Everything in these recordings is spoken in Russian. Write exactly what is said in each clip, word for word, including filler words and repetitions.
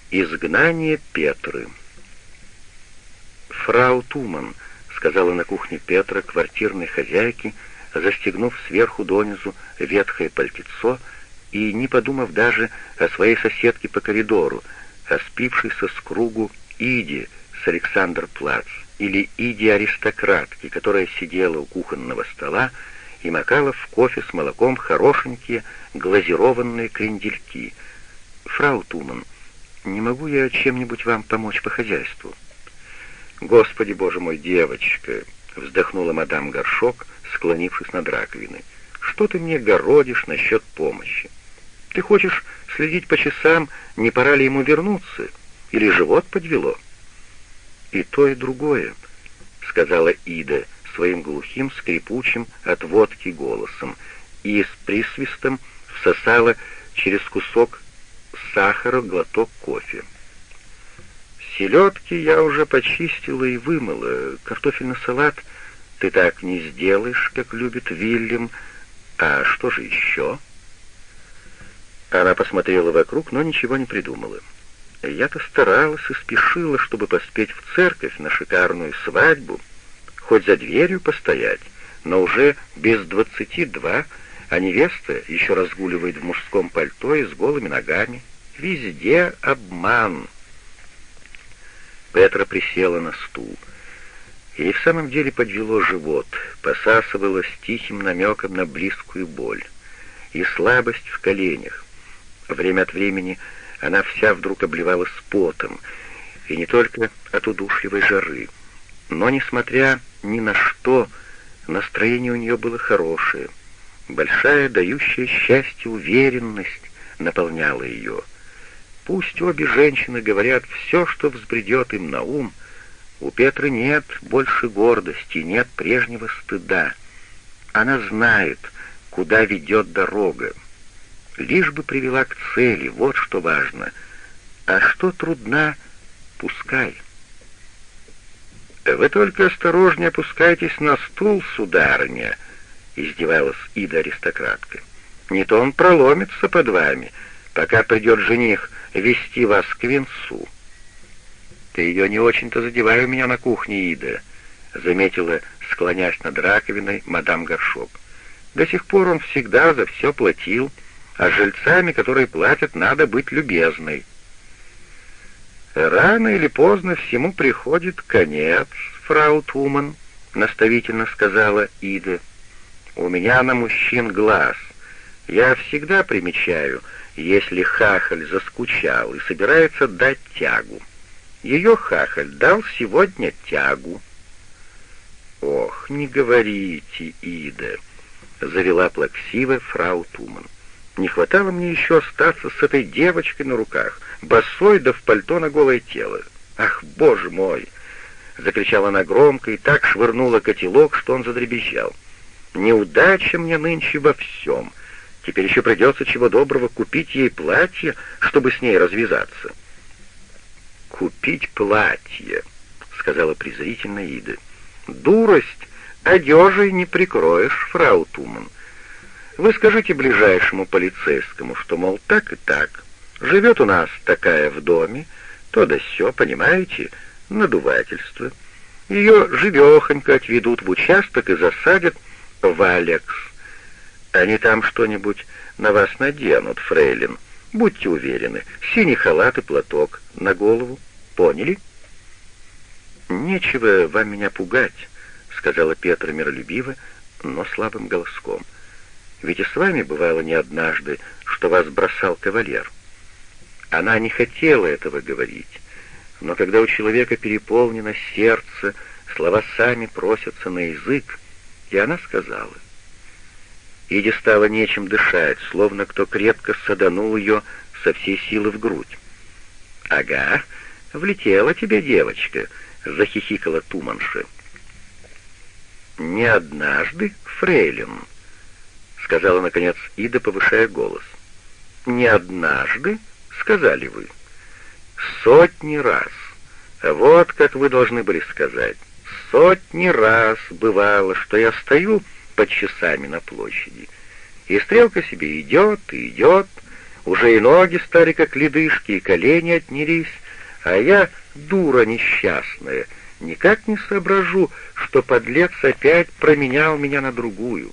Изгнание Петры. «Фрау Туман», — сказала на кухне Петра квартирной хозяйке, застегнув сверху донизу ветхое пальтецо и не подумав даже о своей соседке по коридору, о спившейся с кругу Иде с Александр-Плац или Иде-аристократке, которая сидела у кухонного стола и макала в кофе с молоком хорошенькие глазированные крендельки. «Фрау Туман, не могу я чем-нибудь вам помочь по хозяйству?» «Господи, боже мой, девочка!» — вздохнула мадам Горшок, склонившись над раковиной. «Что ты мне городишь насчет помощи? Ты хочешь следить по часам, не пора ли ему вернуться? Или живот подвело?» «И то, и другое», — сказала Ида своим глухим, скрипучим от водки голосом и с присвистом всосала через кусок сахара глоток кофе. «Селедки я уже почистила и вымыла. Картофельный салат ты так не сделаешь, как любит Вильям. А что же еще?» Она посмотрела вокруг, но ничего не придумала. «Я-то старалась и спешила, чтобы поспеть в церковь на шикарную свадьбу, хоть за дверью постоять, но уже без двадцати два, а невеста еще разгуливает в мужском пальто и с голыми ногами. Везде обман». Петра присела на стул. Ей в самом деле подвело живот, посасывало с тихим намеком на близкую боль и слабость в коленях. Время от времени она вся вдруг обливалась потом, и не только от удушливой жары, но, несмотря ни на что, настроение у нее было хорошее. Большая, дающая счастье уверенность наполняла ее. Пусть обе женщины говорят все, что взбредет им на ум, у Петры нет больше гордости, нет прежнего стыда. Она знает, куда ведет дорога. Лишь бы привела к цели, вот что важно. А что трудна, пускай. «Вы только осторожнее опускайтесь на стул, сударыня», — издевалась Ида-аристократка. «Не то он проломится под вами, пока придет жених вести вас к венцу». «Ты ее не очень-то задевай у меня на кухне, Ида», — заметила, склонясь над раковиной, мадам Горшок. «До сих пор он всегда за все платил, а с жильцами, которые платят, надо быть любезной». «Рано или поздно всему приходит конец, фрау Туман», — наставительно сказала Ида. «У меня на мужчин глаз. Я всегда примечаю, если хахаль заскучал и собирается дать тягу. Ее хахаль дал сегодня тягу». «Ох, не говорите, Ида», — завела плаксиво фрау Туман. «Не хватало мне еще остаться с этой девочкой на руках, босой да в пальто на голое тело. Ах, боже мой!» — закричала она громко и так швырнула котелок, что он задребезжал. «Неудача мне нынче во всем. Теперь еще придется чего доброго купить ей платье, чтобы с ней развязаться». «Купить платье», — сказала презрительно Ида. «Дурость одежей не прикроешь, фрау Туман. Вы скажите ближайшему полицейскому, что, мол, так и так. Живет у нас такая в доме, то да сё, понимаете, надувательство. Ее живехонько отведут в участок и засадят в Алекс. Они там что-нибудь на вас наденут, фрейлин. Будьте уверены, синий халат и платок на голову. Поняли?» «Нечего вам меня пугать», — сказала Петра миролюбиво, но слабым голоском. «Ведь и с вами бывало не однажды, что вас бросал кавалер». Она не хотела этого говорить, но когда у человека переполнено сердце, слова сами просятся на язык, и она сказала. Иде стало нечем дышать, словно кто крепко саданул ее со всей силы в грудь. «Ага, влетела тебе девочка», — захихикала Туманша. «Не однажды, фрейлин», — сказала, наконец, Ида, повышая голос. «Не однажды, сказали вы. Сотни раз. Вот как вы должны были сказать. Сотни раз бывало, что я стою под часами на площади, и стрелка себе идет и идет, Уже и ноги стали как ледышки, и колени отнялись, а я, дура несчастная, никак не соображу, что подлец опять променял меня на другую.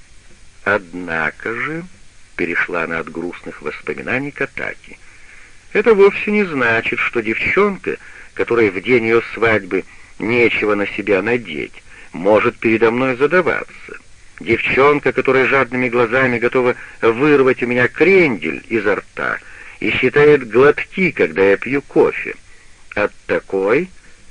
Однако же, перешла она от грустных воспоминаний к атаке, это вовсе не значит, что девчонка, которой в день ее свадьбы нечего на себя надеть, может передо мной задаваться. Девчонка, которая жадными глазами готова вырвать у меня крендель изо рта и считает глотки, когда я пью кофе. От такой...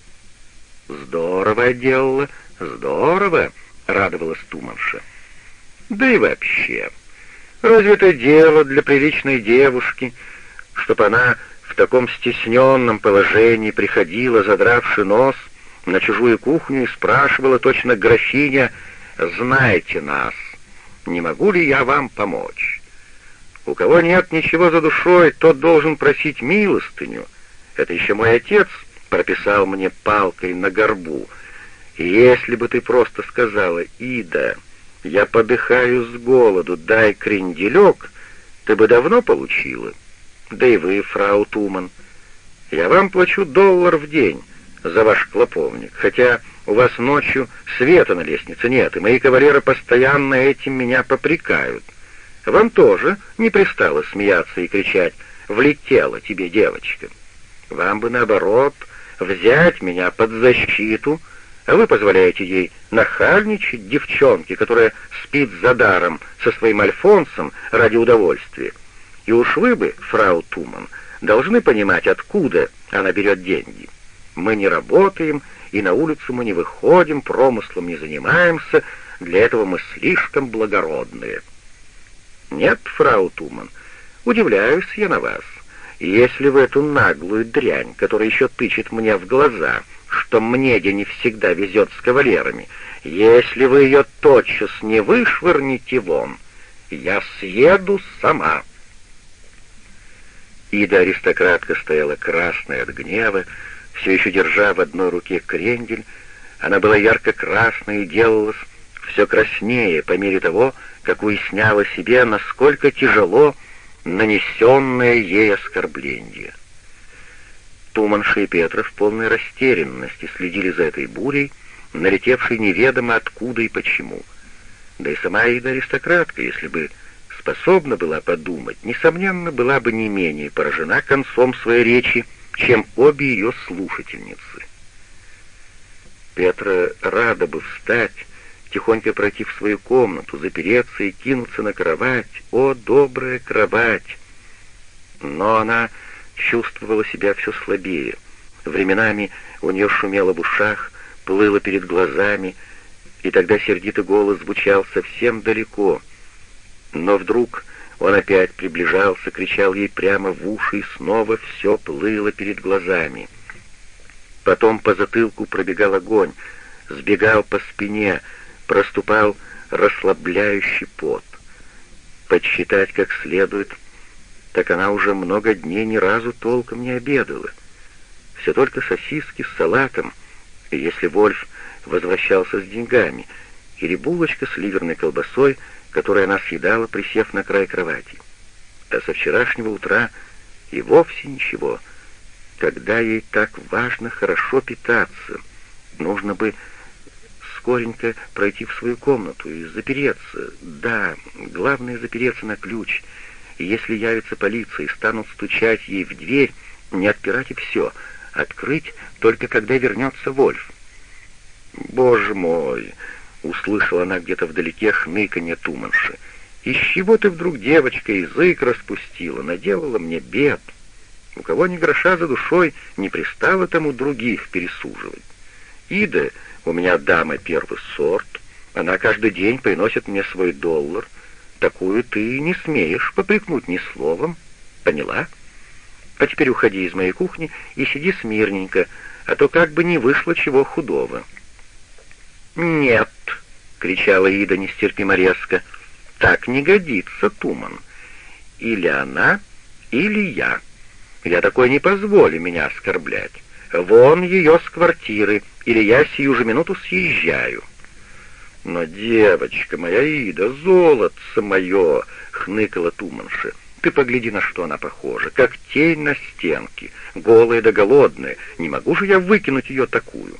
«Здорово делала, здорово», — радовалась Туманша. «Да и вообще, разве это дело для приличной девушки, чтоб она в таком стесненном положении приходила, задравши нос, на чужую кухню и спрашивала, точно графиня: «Знаете нас, не могу ли я вам помочь?» У кого нет ничего за душой, тот должен просить милостыню. Это еще мой отец прописал мне палкой на горбу. И если бы ты просто сказала: «Ида, я подыхаю с голоду, дай кренделек», ты бы давно получила. Да и вы, фрау Туман, я вам плачу доллар в день за ваш клоповник, хотя у вас ночью света на лестнице нет, и мои кавалеры постоянно этим меня попрекают. Вам тоже не пристало смеяться и кричать: «Влетела тебе девочка». Вам бы, наоборот, взять меня под защиту, а вы позволяете ей нахальничать, девчонке, которая спит за даром со своим Альфонсом ради удовольствия. И уж вы бы, фрау Туман, должны понимать, откуда она берет деньги. Мы не работаем, и на улицу мы не выходим, промыслом не занимаемся, для этого мы слишком благородные. Нет, фрау Туман, удивляюсь я на вас. Если вы эту наглую дрянь, которая еще тычет мне в глаза, что мне где не всегда везет с кавалерами, если вы ее тотчас не вышвырнете вон, я съеду сама». Ида-аристократка стояла красная от гнева, все еще держа в одной руке крендель. Она была ярко-красной и делалась все краснее по мере того, как уясняла себе, насколько тяжело нанесенное ей оскорбление. Туманша и Петра в полной растерянности следили за этой бурей, налетевшей неведомо откуда и почему. Да и сама Ида-аристократка, если бы способна была подумать, несомненно, была бы не менее поражена концом своей речи, чем обе ее слушательницы. Петра рада бы встать, тихонько пройти в свою комнату, запереться и кинуться на кровать. О, добрая кровать! Но она чувствовала себя все слабее. Временами у нее шумело в ушах, плыло перед глазами, и тогда сердитый голос звучал совсем далеко. Но вдруг он опять приближался, кричал ей прямо в уши, и снова все плыло перед глазами. Потом по затылку пробегал огонь, сбегал по спине, проступал расслабляющий пот. Подсчитать как следует, так она уже много дней ни разу толком не обедала. Все только сосиски с салатом, и если Вольф возвращался с деньгами, или булочка с ливерной колбасой, которую она съедала, присев на край кровати. А со вчерашнего утра и вовсе ничего. Когда ей так важно хорошо питаться, нужно бы скоренько пройти в свою комнату и запереться. Да, главное запереться на ключ. И если явится полиция и станут стучать ей в дверь, не отпирать и все, открыть только когда вернется Вольф. «Боже мой!» — услышала она где-то вдалеке хныканье Туманши. «Из чего ты вдруг, девочка, язык распустила, наделала мне бед? У кого ни гроша за душой, не пристало тому других пересуживать. Ида у меня дама первый сорт, она каждый день приносит мне свой доллар. Такую ты не смеешь попрекнуть ни словом, поняла? А теперь уходи из моей кухни и сиди смирненько, а то как бы не вышло чего худого». «Нет!» — кричала Ида нестерпимо резко. «Так не годится, Туман. Или она, или я. Я такой не позволю меня оскорблять. Вон ее с квартиры, или я сию же минуту съезжаю». «Но, девочка моя Ида, золотце мое!» — хныкала Туманша. Ты погляди, на что она похожа, как тень на стенке, голая да голодная. Не могу же я выкинуть ее такую?»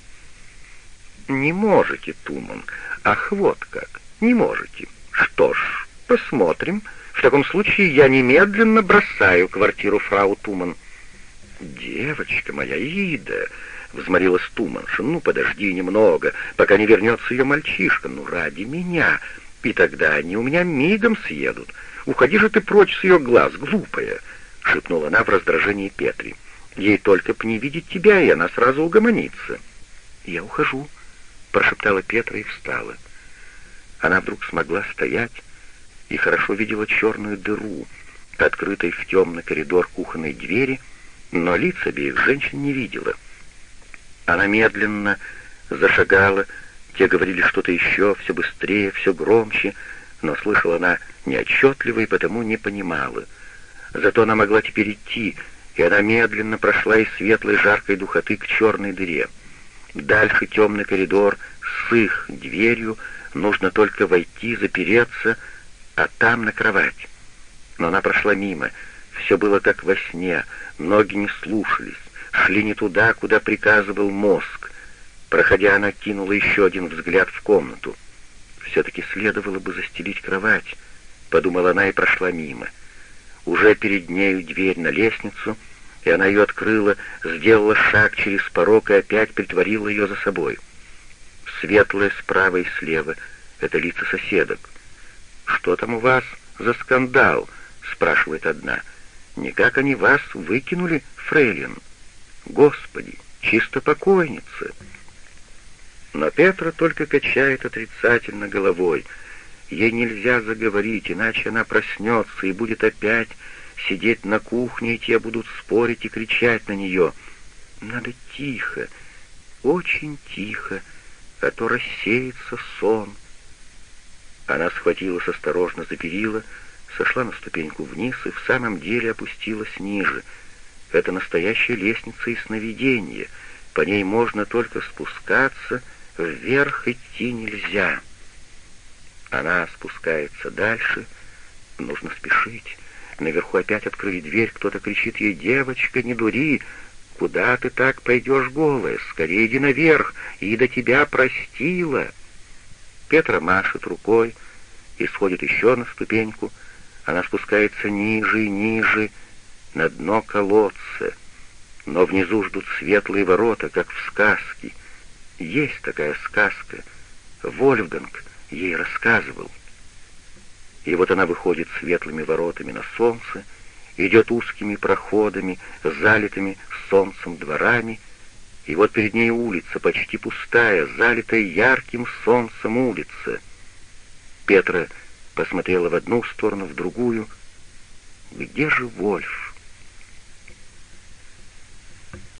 «Не можете, Туман. Ах, вот как, не можете. Что ж, посмотрим. В таком случае я немедленно бросаю квартиру фрау Туман». «Девочка моя, Ида!» — взмолилась Туманша. «Ну, подожди немного, пока не вернется ее мальчишка. Ну, ради меня. И тогда они у меня мигом съедут. Уходи же ты прочь с ее глаз, глупая!» — шепнула она в раздражении Петре. «Ей только б не видеть тебя, и она сразу угомонится». «Я ухожу», — прошептала Петра и встала. Она вдруг смогла стоять и хорошо видела черную дыру, открытой в темный коридор кухонной двери, но лиц обеих женщин не видела. Она медленно зашагала, те говорили что-то еще, все быстрее, все громче, но слышала она неотчетливо и потому не понимала. Зато она могла теперь идти, и она медленно прошла из светлой жаркой духоты к черной дыре. Дальше темный коридор с их дверью, нужно только войти, запереться, а там на кровать. Но она прошла мимо, все было как во сне, ноги не слушались, шли не туда, куда приказывал мозг. Проходя, она кинула еще один взгляд в комнату. «Все-таки следовало бы застелить кровать», — подумала она и прошла мимо. Уже перед нею дверь на лестницу, и она ее открыла, сделала шаг через порог и опять притворила ее за собой. Светлое справа и слева — это лица соседок. «Что там у вас за скандал?» — спрашивает одна. «Никак они вас выкинули, фрейлин? Господи, чисто покойница!» Но Петра только качает отрицательно головой. Ей нельзя заговорить, иначе она проснется и будет опять сидеть на кухне, и те будут спорить и кричать на нее. Надо тихо, очень тихо, а то рассеется сон. Она схватилась осторожно за перила, сошла на ступеньку вниз и в самом деле опустилась ниже. Это настоящая лестница из сновидения. По ней можно только спускаться, вверх идти нельзя. Она спускается дальше. Нужно спешить. Наверху опять открыли дверь, кто-то кричит ей: «Девочка, не дури! Куда ты так пойдешь голая? Скорее иди наверх, и до тебя простила!» Петра машет рукой и сходит еще на ступеньку. Она спускается ниже и ниже, на дно колодца. Но внизу ждут светлые ворота, как в сказке. Есть такая сказка. Вольфганг ей рассказывал. И вот она выходит светлыми воротами на солнце, идет узкими проходами, залитыми солнцем дворами, и вот перед ней улица, почти пустая, залитая ярким солнцем улица. Петра посмотрела в одну сторону, в другую. Где же Вольф?